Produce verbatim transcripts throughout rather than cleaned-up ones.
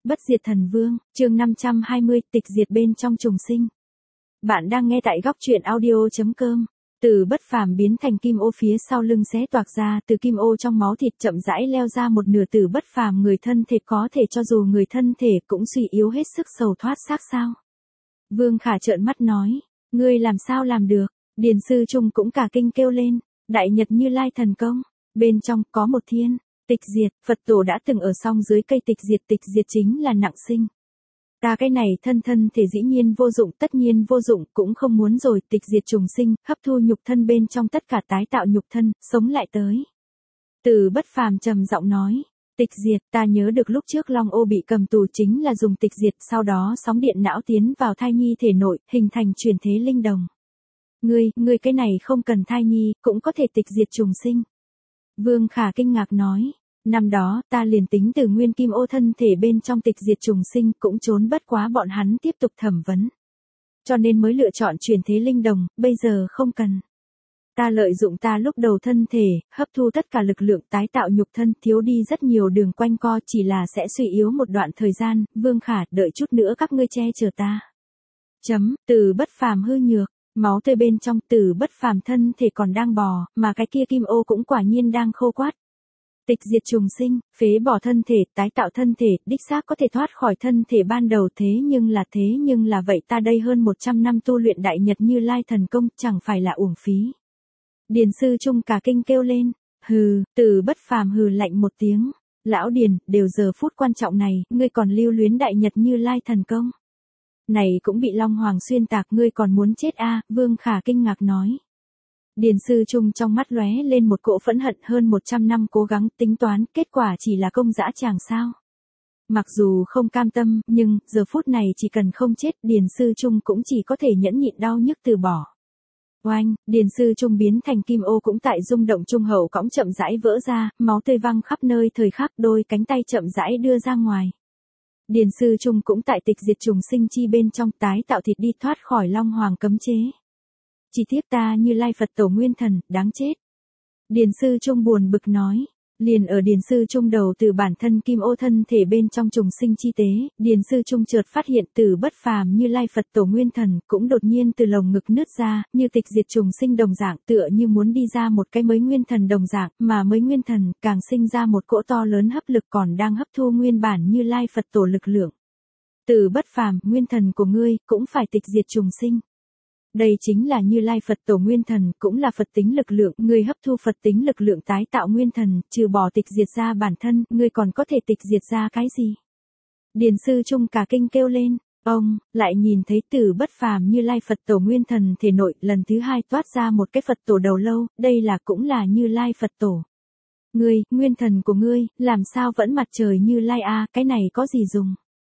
Bất diệt thần vương, chương năm trăm hai mươi, tịch diệt bên trong trùng sinh. Bạn đang nghe tại góc truyện audio.com. Từ bất phàm biến thành kim ô phía sau lưng xé toạc ra, từ kim ô trong máu thịt chậm rãi leo ra một nửa từ bất phàm người thân thể, có thể cho dù người thân thể cũng suy yếu hết sức sầu thoát xác sao. Vương Khả trợn mắt nói, ngươi làm sao làm được, Điền Sư Trung cũng cả kinh kêu lên, Đại Nhật Như Lai thần công, bên trong có một thiên. Tịch diệt, Phật tổ đã từng ở song dưới cây tịch diệt, tịch diệt chính là nặng sinh. Ta cái này thân thân thể dĩ nhiên vô dụng, tất nhiên vô dụng, cũng không muốn rồi, tịch diệt trùng sinh, hấp thu nhục thân bên trong tất cả tái tạo nhục thân, sống lại tới. Từ bất phàm trầm giọng nói, tịch diệt, ta nhớ được lúc trước Long Ô bị cầm tù chính là dùng tịch diệt, sau đó sóng điện não tiến vào thai nhi thể nội, hình thành chuyển thế linh đồng. Ngươi, ngươi cái này không cần thai nhi, cũng có thể tịch diệt trùng sinh. Vương Khả kinh ngạc nói, năm đó ta liền tính từ nguyên kim ô thân thể bên trong tịch diệt trùng sinh cũng trốn bất quá bọn hắn tiếp tục thẩm vấn. Cho nên mới lựa chọn chuyển thế linh đồng, bây giờ không cần. Ta lợi dụng ta lúc đầu thân thể, hấp thu tất cả lực lượng tái tạo nhục thân, thiếu đi rất nhiều đường quanh co, chỉ là sẽ suy yếu một đoạn thời gian. Vương Khả, đợi chút nữa các ngươi che chở ta. Chấm, từ bất phàm hư nhược. Máu tươi bên trong từ bất phàm thân thể còn đang bò, mà cái kia kim ô cũng quả nhiên đang khô quát. Tịch diệt trùng sinh, phế bỏ thân thể, tái tạo thân thể, đích xác có thể thoát khỏi thân thể ban đầu, thế nhưng là thế nhưng là vậy ta đây hơn một trăm năm tu luyện Đại Nhật Như Lai thần công chẳng phải là uổng phí. Điền Sư Trung cả kinh kêu lên, hừ, từ bất phàm hừ lạnh một tiếng, lão Điền, đều giờ phút quan trọng này, ngươi còn lưu luyến Đại Nhật Như Lai thần công. Này cũng bị Long Hoàng xuyên tạc, ngươi còn muốn chết a? À, Vương Khả kinh ngạc nói. Điền Sư Trung trong mắt lóe lên một cỗ phẫn hận, hơn một trăm năm cố gắng tính toán, kết quả chỉ là công dã tràng sao. Mặc dù không cam tâm, nhưng giờ phút này chỉ cần không chết, Điền Sư Trung cũng chỉ có thể nhẫn nhịn đau nhức từ bỏ. Oanh, Điền Sư Trung biến thành kim ô cũng tại rung động trung hậu cõng chậm rãi vỡ ra, máu tươi văng khắp nơi thời khắc, đôi cánh tay chậm rãi đưa ra ngoài. Điền Sư Trung cũng tại tịch diệt trùng sinh chi bên trong tái tạo thịt đi, thoát khỏi Long Hoàng cấm chế. Chỉ tiếc ta Như Lai Phật tổ nguyên thần, đáng chết. Điền Sư Trung buồn bực nói. Liền ở Điền Sư Trung đầu từ bản thân kim ô thân thể bên trong trùng sinh chi tế, Điền Sư Trung chợt phát hiện từ bất phàm Như Lai Phật tổ nguyên thần cũng đột nhiên từ lồng ngực nứt ra, như tịch diệt trùng sinh đồng dạng, tựa như muốn đi ra một cái mới nguyên thần đồng dạng, mà mới nguyên thần càng sinh ra một cỗ to lớn hấp lực còn đang hấp thu nguyên bản Như Lai Phật tổ lực lượng. Từ bất phàm, nguyên thần của ngươi cũng phải tịch diệt trùng sinh. Đây chính là Như Lai Phật tổ nguyên thần, cũng là Phật tính lực lượng, ngươi hấp thu Phật tính lực lượng tái tạo nguyên thần, trừ bỏ tịch diệt ra bản thân, ngươi còn có thể tịch diệt ra cái gì? Điền Sư Trung cả kinh kêu lên, ông, lại nhìn thấy từ bất phàm Như Lai Phật tổ nguyên thần thể nội, lần thứ hai toát ra một cái Phật tổ đầu lâu, đây là cũng là Như Lai Phật tổ. Ngươi, nguyên thần của ngươi, làm sao vẫn mặt trời Như Lai a, à, cái này có gì dùng?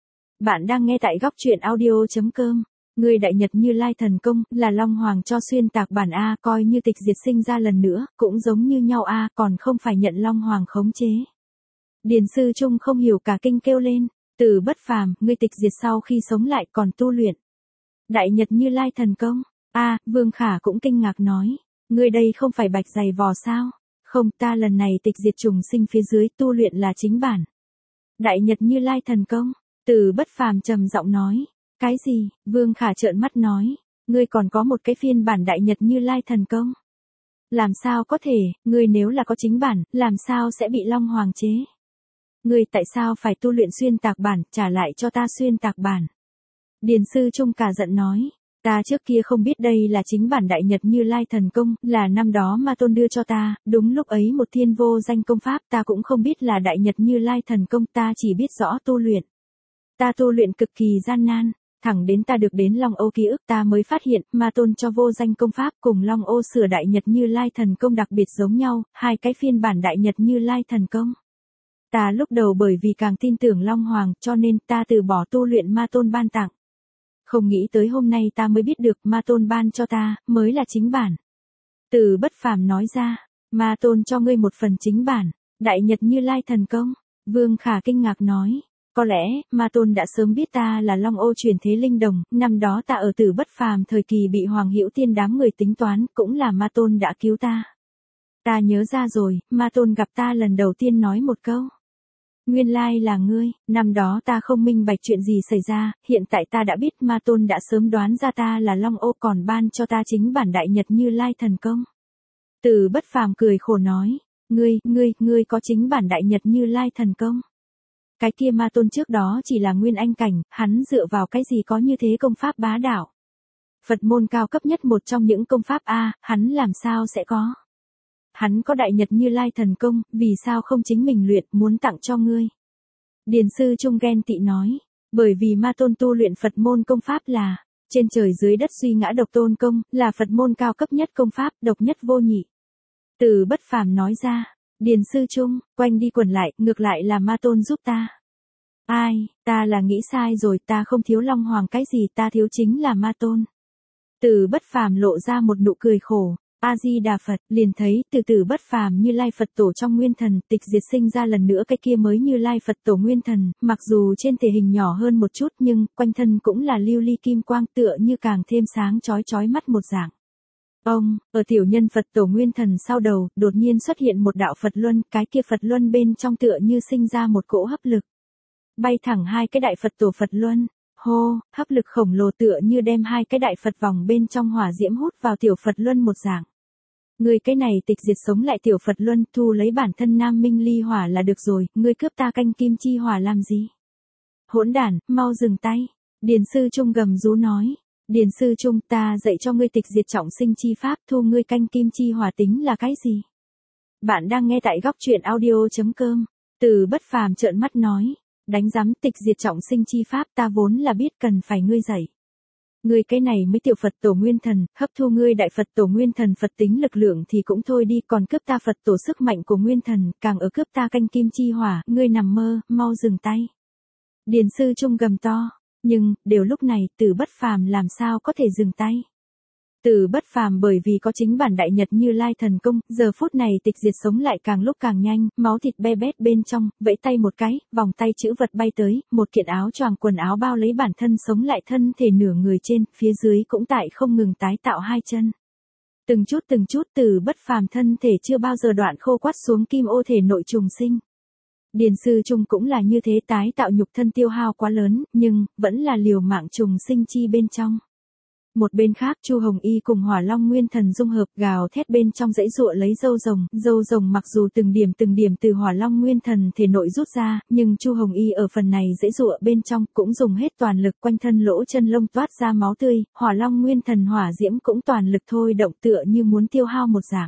Bạn đang nghe tại góc truyện audio.com. Người Đại Nhật Như Lai thần công là Long Hoàng cho xuyên tạc bản a, coi như tịch diệt sinh ra lần nữa, cũng giống như nhau a, còn không phải nhận Long Hoàng khống chế. Điền Sư Trung không hiểu cả kinh kêu lên, từ bất phàm, ngươi tịch diệt sau khi sống lại còn tu luyện Đại Nhật Như Lai thần công. A, Vương Khả cũng kinh ngạc nói, ngươi đây không phải bạch giày vò sao? Không, ta lần này tịch diệt trùng sinh phía dưới tu luyện là chính bản Đại Nhật Như Lai thần công. Từ bất phàm trầm giọng nói. Cái gì? Vương Khả trợn mắt nói, ngươi còn có một cái phiên bản Đại Nhật Như Lai thần công. Làm sao có thể, ngươi nếu là có chính bản, làm sao sẽ bị Long Hoàng chế? Ngươi tại sao phải tu luyện xuyên tạc bản, trả lại cho ta xuyên tạc bản? Điền Sư Trung cả giận nói, ta trước kia không biết đây là chính bản Đại Nhật Như Lai thần công, là năm đó Ma Tôn đưa cho ta, đúng lúc ấy một thiên vô danh công pháp, ta cũng không biết là Đại Nhật Như Lai thần công, ta chỉ biết rõ tu luyện. Ta tu luyện cực kỳ gian nan. Thẳng đến ta được đến Long Ô ký ức ta mới phát hiện, Ma Tôn cho vô danh công pháp cùng Long Ô sửa Đại Nhật Như Lai thần công đặc biệt giống nhau, hai cái phiên bản Đại Nhật Như Lai thần công. Ta lúc đầu bởi vì càng tin tưởng Long Hoàng, cho nên ta từ bỏ tu luyện Ma Tôn ban tặng. Không nghĩ tới hôm nay ta mới biết được Ma Tôn ban cho ta, mới là chính bản. Từ bất phàm nói ra, Ma Tôn cho ngươi một phần chính bản, Đại Nhật Như Lai thần công. Vương Khả kinh ngạc nói. Có lẽ, Ma Tôn đã sớm biết ta là Long Ô chuyển thế linh đồng, năm đó ta ở Tử bất phàm thời kỳ bị Hoàng Hữu Tiên đám người tính toán, cũng là Ma Tôn đã cứu ta. Ta nhớ ra rồi, Ma Tôn gặp ta lần đầu tiên nói một câu. Nguyên lai là ngươi, năm đó ta không minh bạch chuyện gì xảy ra, hiện tại ta đã biết Ma Tôn đã sớm đoán ra ta là Long Ô còn ban cho ta chính bản đại nhật Như Lai thần công. Từ Bất Phàm cười khổ nói, ngươi, ngươi, ngươi có chính bản đại nhật Như Lai thần công. Cái kia Ma Tôn trước đó chỉ là nguyên anh cảnh, hắn dựa vào cái gì có như thế công pháp bá đạo. Phật môn cao cấp nhất một trong những công pháp A, hắn làm sao sẽ có. Hắn có đại nhật Như Lai thần công, vì sao không chính mình luyện, muốn tặng cho ngươi. Điền sư Trung ghen tị nói, bởi vì Ma Tôn tu luyện Phật môn công pháp là, trên trời dưới đất suy ngã độc tôn công, là Phật môn cao cấp nhất công pháp, độc nhất vô nhị. Từ Bất Phàm nói ra, Điền sư Trung, quanh đi quẩn lại, ngược lại là Ma Tôn giúp ta. Ai, ta là nghĩ sai rồi, ta không thiếu Long Hoàng cái gì, ta thiếu chính là Ma Tôn. Từ Bất Phàm lộ ra một nụ cười khổ. A Di Đà Phật, liền thấy từ từ Bất Phàm Như Lai Phật Tổ trong nguyên thần, tịch diệt sinh ra lần nữa cái kia mới Như Lai Phật Tổ nguyên thần, mặc dù trên thể hình nhỏ hơn một chút nhưng quanh thân cũng là lưu ly kim quang tựa như càng thêm sáng chói chói mắt một dạng. Ông, ở tiểu nhân Phật Tổ nguyên thần sau đầu, đột nhiên xuất hiện một đạo Phật luân, cái kia Phật luân bên trong tựa như sinh ra một cỗ hấp lực. Bay thẳng hai cái đại Phật Tổ Phật luân. Hô, hấp lực khổng lồ tựa như đem hai cái đại Phật vòng bên trong hỏa diễm hút vào tiểu Phật luân một dạng. Ngươi cái này tịch diệt sống lại tiểu Phật luân, thu lấy bản thân Nam Minh ly hỏa là được rồi, ngươi cướp ta canh kim chi hỏa làm gì? Hỗn đản, mau dừng tay. Điền sư Trung gầm rú nói, Điền sư Trung, ta dạy cho ngươi tịch diệt trọng sinh chi pháp, thu ngươi canh kim chi hỏa tính là cái gì? Bạn đang nghe tại góc truyện audio chấm com. Từ Bất Phàm trợn mắt nói, đánh rắm tịch diệt trọng sinh chi pháp ta vốn là biết cần phải ngươi dạy. Ngươi cái này mới tiểu Phật Tổ nguyên thần, hấp thu ngươi đại Phật Tổ nguyên thần Phật tính lực lượng thì cũng thôi đi, còn cướp ta Phật Tổ sức mạnh của nguyên thần, càng ở cướp ta canh kim chi hỏa, ngươi nằm mơ, mau dừng tay. Điền sư Trung gầm to, nhưng, đều lúc này, Từ Bất Phàm làm sao có thể dừng tay. Từ Bất Phàm bởi vì có chính bản đại nhật Như Lai thần công, giờ phút này tịch diệt sống lại càng lúc càng nhanh, máu thịt be bét bên trong, vẫy tay một cái, vòng tay chữ vật bay tới, một kiện áo choàng quần áo bao lấy bản thân sống lại thân thể nửa người trên, phía dưới cũng tại không ngừng tái tạo hai chân. Từng chút từng chút Từ Bất Phàm thân thể chưa bao giờ đoạn khô quắt xuống kim ô thể nội trùng sinh. Điền sư Trung cũng là như thế, tái tạo nhục thân tiêu hao quá lớn, nhưng, vẫn là liều mạng trùng sinh chi bên trong. Một bên khác Chu Hồng Y cùng Hỏa Long Nguyên Thần dung hợp gào thét bên trong dãy dụa lấy dâu rồng, dâu rồng mặc dù từng điểm từng điểm từ Hỏa Long Nguyên Thần thể nội rút ra, nhưng Chu Hồng Y ở phần này dãy dụa bên trong cũng dùng hết toàn lực, quanh thân lỗ chân lông toát ra máu tươi, Hỏa Long Nguyên Thần hỏa diễm cũng toàn lực thôi động tựa như muốn tiêu hao một dạng.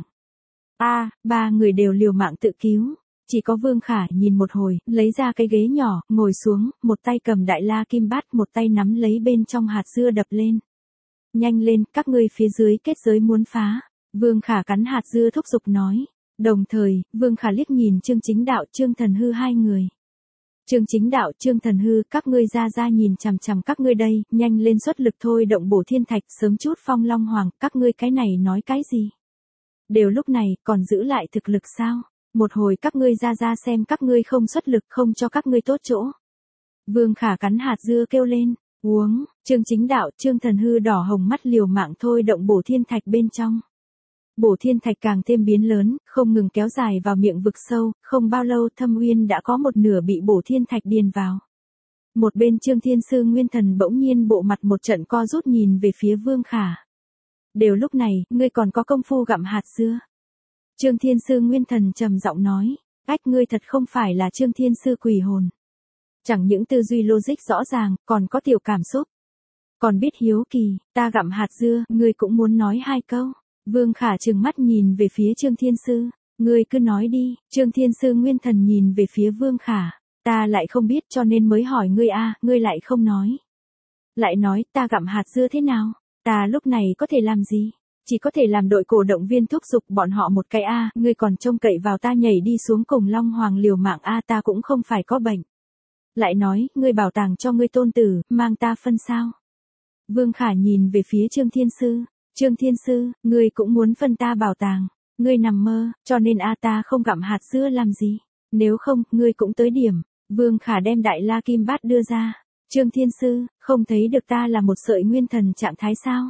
A, ba người đều liều mạng tự cứu. Chỉ có Vương Khả nhìn một hồi, lấy ra cái ghế nhỏ, ngồi xuống, một tay cầm đại la kim bát, một tay nắm lấy bên trong hạt dưa đập lên. Nhanh lên, các ngươi phía dưới kết giới muốn phá. Vương Khả cắn hạt dưa thúc giục nói. Đồng thời, Vương Khả liếc nhìn Trương Chính Đạo, Trương Thần Hư hai người. Trương Chính Đạo, Trương Thần Hư, các ngươi ra ra nhìn chằm chằm các ngươi đây, nhanh lên xuất lực thôi động bổ thiên thạch, sớm chút phong long hoàng, các ngươi cái này nói cái gì? Đều lúc này, còn giữ lại thực lực sao? Một hồi các ngươi ra ra xem các ngươi không xuất lực, không cho các ngươi tốt chỗ. Vương Khả cắn hạt dưa kêu lên. Uống, Trương Chính Đạo, Trương Thần Hư đỏ hồng mắt liều mạng thôi động bổ thiên thạch bên trong. Bổ thiên thạch càng thêm biến lớn, không ngừng kéo dài vào miệng vực sâu, không bao lâu Thâm Uyên đã có một nửa bị bổ thiên thạch điền vào. Một bên Trương Thiên Sư Nguyên Thần bỗng nhiên bộ mặt một trận co rút nhìn về phía Vương Khả. Đều lúc này, ngươi còn có công phu gặm hạt dưa. Trương Thiên Sư Nguyên Thần trầm giọng nói, ách ngươi thật không phải là Trương Thiên Sư quỷ hồn. Chẳng những tư duy logic rõ ràng, còn có tiểu cảm xúc. Còn biết hiếu kỳ, ta gặm hạt dưa, ngươi cũng muốn nói hai câu. Vương Khả trừng mắt nhìn về phía Trương Thiên Sư. Ngươi cứ nói đi, Trương Thiên Sư Nguyên Thần nhìn về phía Vương Khả. Ta lại không biết cho nên mới hỏi ngươi a, ngươi lại không nói. Lại nói, ta gặm hạt dưa thế nào? Ta lúc này có thể làm gì? Chỉ có thể làm đội cổ động viên thúc giục bọn họ một cái a, ngươi còn trông cậy vào ta nhảy đi xuống cùng Long Hoàng liều mạng a, ta cũng không phải có bệnh. Lại nói, ngươi bảo tàng cho ngươi tôn tử, mang ta phân sao? Vương Khả nhìn về phía Trương Thiên Sư. Trương Thiên Sư, ngươi cũng muốn phân ta bảo tàng. Ngươi nằm mơ, cho nên a ta không gặm hạt dưa làm gì. Nếu không, ngươi cũng tới điểm. Vương Khả đem đại la kim bát đưa ra. Trương Thiên Sư, không thấy được ta là một sợi nguyên thần trạng thái sao?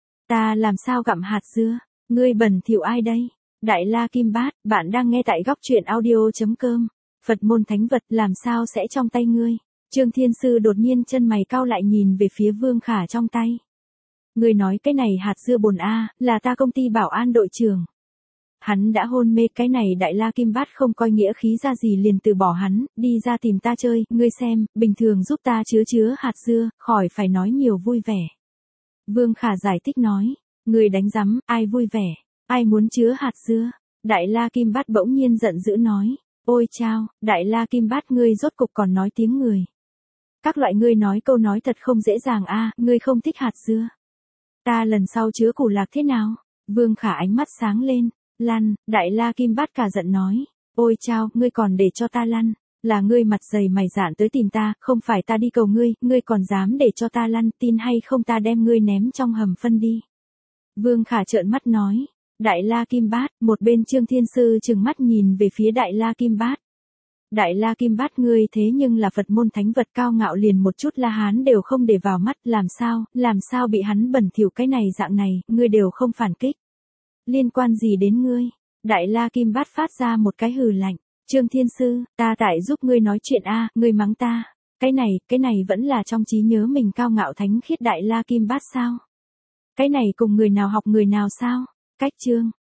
Ta làm sao gặm hạt dưa? Ngươi bẩn thỉu ai đây? Đại la kim bát, bạn đang nghe tại góc truyện audio chấm com. Phật môn thánh vật làm sao sẽ trong tay ngươi? Trương Thiên Sư đột nhiên chân mày cau lại nhìn về phía Vương Khả trong tay. Ngươi nói cái này hạt dưa bồn a, là ta công ty bảo an đội trưởng. Hắn đã hôn mê, cái này Đại La Kim Bát không coi nghĩa khí ra gì liền từ bỏ hắn, đi ra tìm ta chơi, ngươi xem, bình thường giúp ta chứa chứa hạt dưa, khỏi phải nói nhiều vui vẻ. Vương Khả giải thích nói, ngươi đánh rắm, ai vui vẻ, ai muốn chứa hạt dưa? Đại La Kim Bát bỗng nhiên giận dữ nói, ôi chao, Đại La Kim Bát ngươi rốt cục còn nói tiếng người. Các loại ngươi nói câu nói thật không dễ dàng a, ngươi không thích hạt dưa. Ta lần sau chứa củ lạc thế nào? Vương Khả ánh mắt sáng lên, lăn, Đại La Kim Bát cả giận nói, ôi chao, ngươi còn để cho ta lăn, là ngươi mặt dày mày dạn tới tìm ta, không phải ta đi cầu ngươi, ngươi còn dám để cho ta lăn, tin hay không ta đem ngươi ném trong hầm phân đi. Vương Khả trợn mắt nói, Đại La Kim Bát, một bên Trương Thiên Sư trừng mắt nhìn về phía Đại La Kim Bát. Đại La Kim Bát ngươi thế nhưng là Phật môn thánh vật cao ngạo liền một chút La Hán đều không để vào mắt, làm sao, làm sao bị hắn bẩn thỉu cái này dạng này, ngươi đều không phản kích. Liên quan gì đến ngươi? Đại La Kim Bát phát ra một cái hừ lạnh, Trương Thiên Sư, ta tại giúp ngươi nói chuyện a, ngươi mắng ta. Cái này, cái này vẫn là trong trí nhớ mình cao ngạo thánh khiết Đại La Kim Bát sao? Cái này cùng người nào học người nào sao? Cách Trương